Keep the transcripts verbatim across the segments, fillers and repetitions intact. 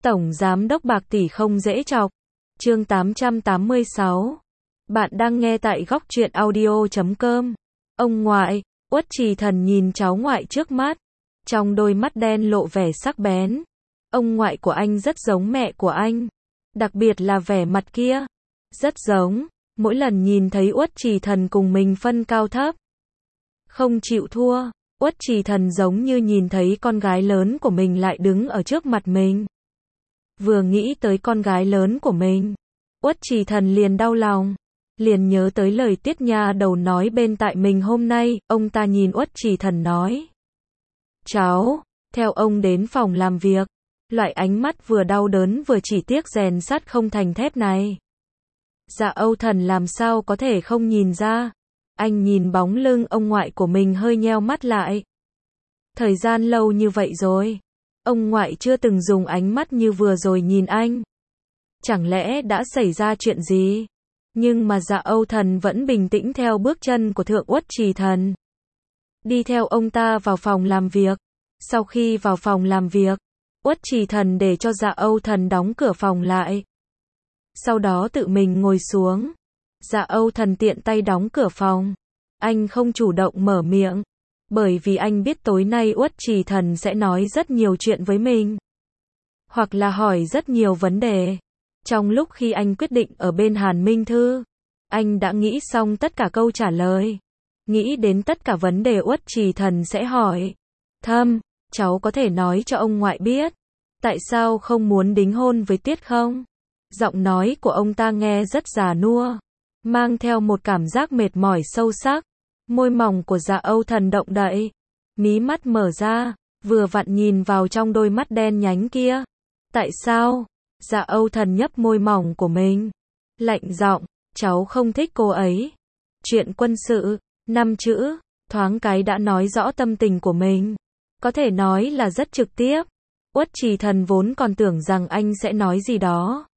Tổng Giám đốc bạc tỷ không dễ chọc. Chương tám trăm tám mươi sáu. Bạn đang nghe tại góc truyện audio chấm com. Ông ngoại, Uất Trì Thần nhìn cháu ngoại trước mắt. Trong đôi mắt đen lộ vẻ sắc bén. Ông ngoại của anh rất giống mẹ của anh. Đặc biệt là vẻ mặt kia. Rất giống. Mỗi lần nhìn thấy Uất Trì Thần cùng mình phân cao thấp. Không chịu thua. Uất Trì Thần giống như nhìn thấy con gái lớn của mình lại đứng ở trước mặt mình. Vừa nghĩ tới con gái lớn của mình, Uất Trì Thần liền đau lòng. Liền nhớ tới lời Tiết Nha Đầu nói bên tại mình hôm nay, ông ta nhìn Uất Trì Thần nói. Cháu, theo ông đến phòng làm việc. Loại ánh mắt vừa đau đớn vừa chỉ tiếc rèn sắt không thành thép này. Dạ Âu Thần làm sao có thể không nhìn ra. Anh nhìn bóng lưng ông ngoại của mình hơi nheo mắt lại. Thời gian lâu như vậy rồi, ông ngoại chưa từng dùng ánh mắt như vừa rồi nhìn anh. Chẳng lẽ đã xảy ra chuyện gì? Nhưng mà Dạ Âu Thần vẫn bình tĩnh theo bước chân của Thượng Uất Trì Thần. Đi theo ông ta vào phòng làm việc. Sau khi vào phòng làm việc, Uất Trì Thần để cho Dạ Âu Thần đóng cửa phòng lại. Sau đó tự mình ngồi xuống. Dạ Âu Thần tiện tay đóng cửa phòng. Anh không chủ động mở miệng. Bởi vì anh biết tối nay Uất Trì Thần sẽ nói rất nhiều chuyện với mình. Hoặc là hỏi rất nhiều vấn đề. Trong lúc khi anh quyết định ở bên Hàn Minh Thư, anh đã nghĩ xong tất cả câu trả lời. Nghĩ đến tất cả vấn đề Uất Trì Thần sẽ hỏi. Thâm, cháu có thể nói cho ông ngoại biết. Tại sao không muốn đính hôn với Tiết không? Giọng nói của ông ta nghe rất già nua. Mang theo một cảm giác mệt mỏi sâu sắc. Môi mỏng của Dạ Âu Thần động đậy. Mí mắt mở ra, vừa vặn nhìn vào trong đôi mắt đen nhánh kia. Tại sao? Dạ Âu Thần nhấp môi mỏng của mình. Lạnh giọng, cháu không thích cô ấy. Chuyện quân sự, năm chữ, thoáng cái đã nói rõ tâm tình của mình. Có thể nói là rất trực tiếp. Uất Trì Thần vốn còn tưởng rằng anh sẽ nói gì đó.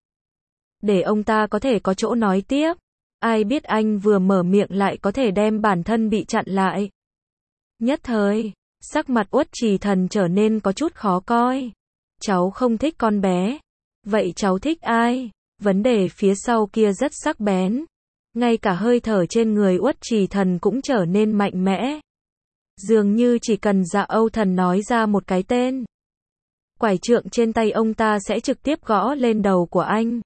Để ông ta có thể có chỗ nói tiếp. Ai biết anh vừa mở miệng lại có thể đem bản thân bị chặn lại. Nhất thời, sắc mặt Uất Trì Thần trở nên có chút khó coi. Cháu không thích con bé. Vậy cháu thích ai? Vấn đề phía sau kia rất sắc bén. Ngay cả hơi thở trên người Uất Trì Thần cũng trở nên mạnh mẽ. Dường như chỉ cần Dạ Âu Thần nói ra một cái tên. Quải trượng trên tay ông ta sẽ trực tiếp gõ lên đầu của anh.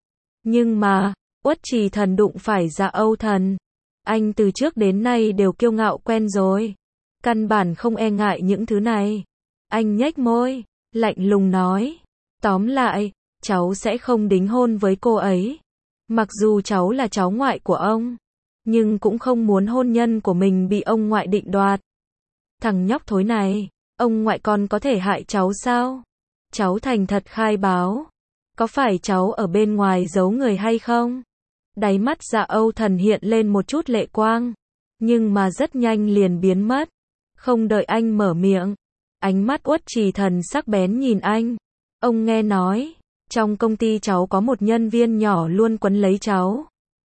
Nhưng mà, Uất Trì Thần đụng phải Dạ Âu Thần. Anh từ trước đến nay đều kiêu ngạo quen rồi. Căn bản không e ngại những thứ này. Anh nhếch môi, lạnh lùng nói. Tóm lại, cháu sẽ không đính hôn với cô ấy. Mặc dù cháu là cháu ngoại của ông, nhưng cũng không muốn hôn nhân của mình bị ông ngoại định đoạt. Thằng nhóc thối này, ông ngoại con có thể hại cháu sao? Cháu thành thật khai báo. Có phải cháu ở bên ngoài giấu người hay không? Đáy mắt Dạ Âu Thần hiện lên một chút lệ quang. Nhưng mà rất nhanh liền biến mất. Không đợi anh mở miệng. Ánh mắt Uất Trì Thần sắc bén nhìn anh. Ông nghe nói, trong công ty cháu có một nhân viên nhỏ luôn quấn lấy cháu.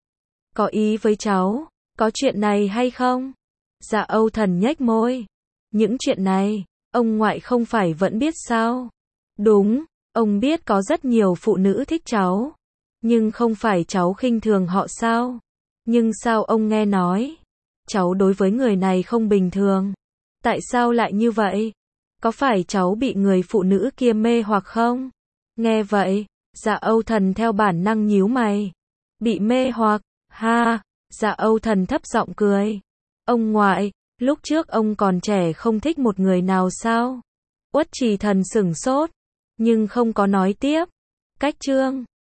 Có ý với cháu, có chuyện này hay không? Dạ Âu Thần nhếch môi. Những chuyện này, ông ngoại không phải vẫn biết sao? Đúng, ông biết có rất nhiều phụ nữ thích cháu. Nhưng không phải cháu khinh thường họ sao? Nhưng sao ông nghe nói? Cháu đối với người này không bình thường. Tại sao lại như vậy? Có phải cháu bị người phụ nữ kia mê hoặc không? Nghe vậy, Dạ Âu Thần theo bản năng nhíu mày. Bị mê hoặc, ha, Dạ Âu Thần thấp giọng cười. Ông ngoại, lúc trước ông còn trẻ không thích một người nào sao? Uất Trì Thần sửng sốt, nhưng không có nói tiếp. Cách chương